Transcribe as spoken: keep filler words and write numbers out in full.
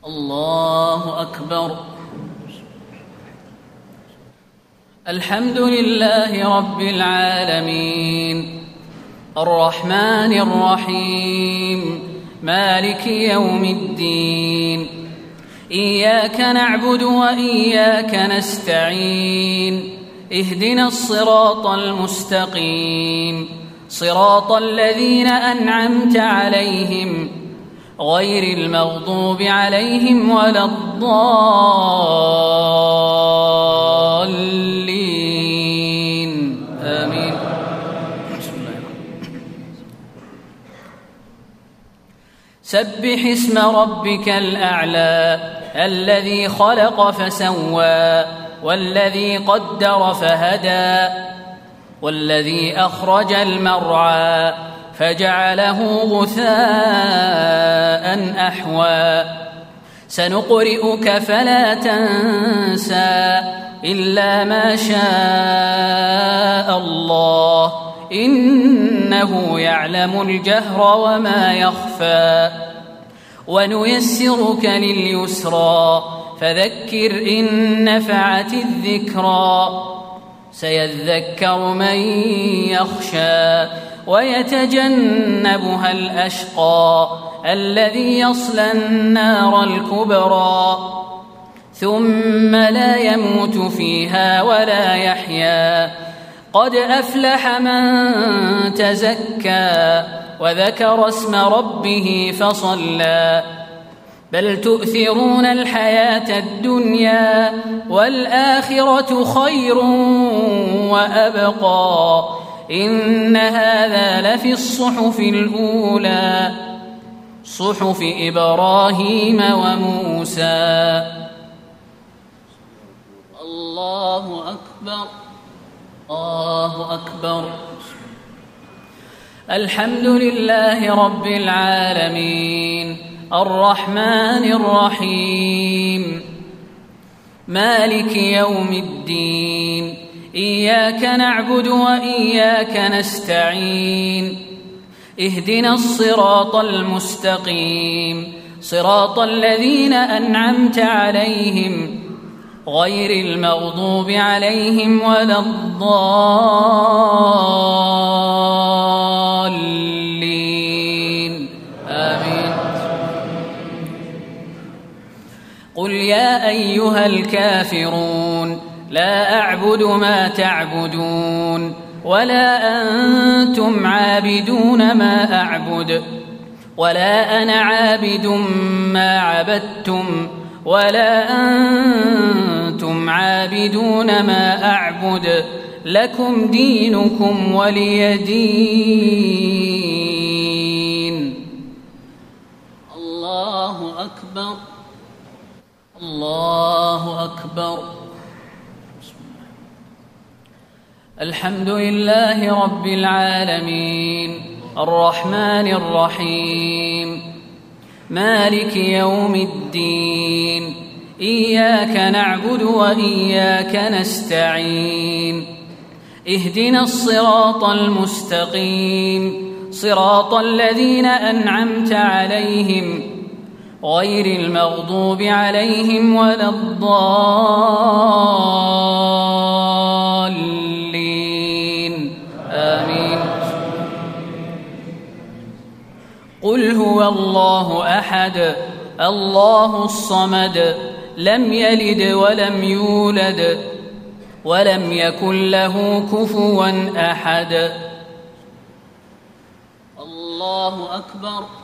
الله أكبر. الحمد لله رب العالمين الرحمن الرحيم مالك يوم الدين إياك نعبد وإياك نستعين اهدنا الصراط المستقيم صراط الذين أنعمت عليهم غير المغضوب عليهم ولا الضالين آمين. سبح اسم ربك الأعلى الذي خلق فسوى والذي قدر فهدى والذي أخرج المرعى فجعله غثاء أحوى سنقرئك فلا تنسى إلا ما شاء الله إنه يعلم الجهر وما يخفى ونيسرك لليسرى فذكر إن نفعت الذكرى سيذكر من يخشى ويتجنبها الأشقى الذي يصلى النار الكبرى ثم لا يموت فيها ولا يحيا قد أفلح من تزكى وذكر اسم ربه فصلى بل تؤثرون الحياة الدنيا والآخرة خير وأبقى إن هذا لفي الصحف الأولى صحف إبراهيم وموسى. الله أكبر الله أكبر. الحمد لله رب العالمين الرحمن الرحيم مالك يوم الدين إياك نعبد وإياك نستعين اهدنا الصراط المستقيم صراط الذين أنعمت عليهم غير المغضوب عليهم ولا الضالين آمين. قل يا أيها الكافرون لا أعبد ما تعبدون ولا أنتم عابدون ما أعبد ولا أنا عابد ما عبدتم ولا أنتم عابدون ما أعبد لكم دينكم ولي دين. الله أكبر الله أكبر. الحمد لله رب العالمين الرحمن الرحيم مالك يوم الدين إياك نعبد وإياك نستعين اهدنا الصراط المستقيم صراط الذين أنعمت عليهم غير المغضوب عليهم ولا الضالين آمين. قل هو الله أحد الله الصمد لم يلد ولم يولد ولم يكن له كفوا أحد. الله أكبر.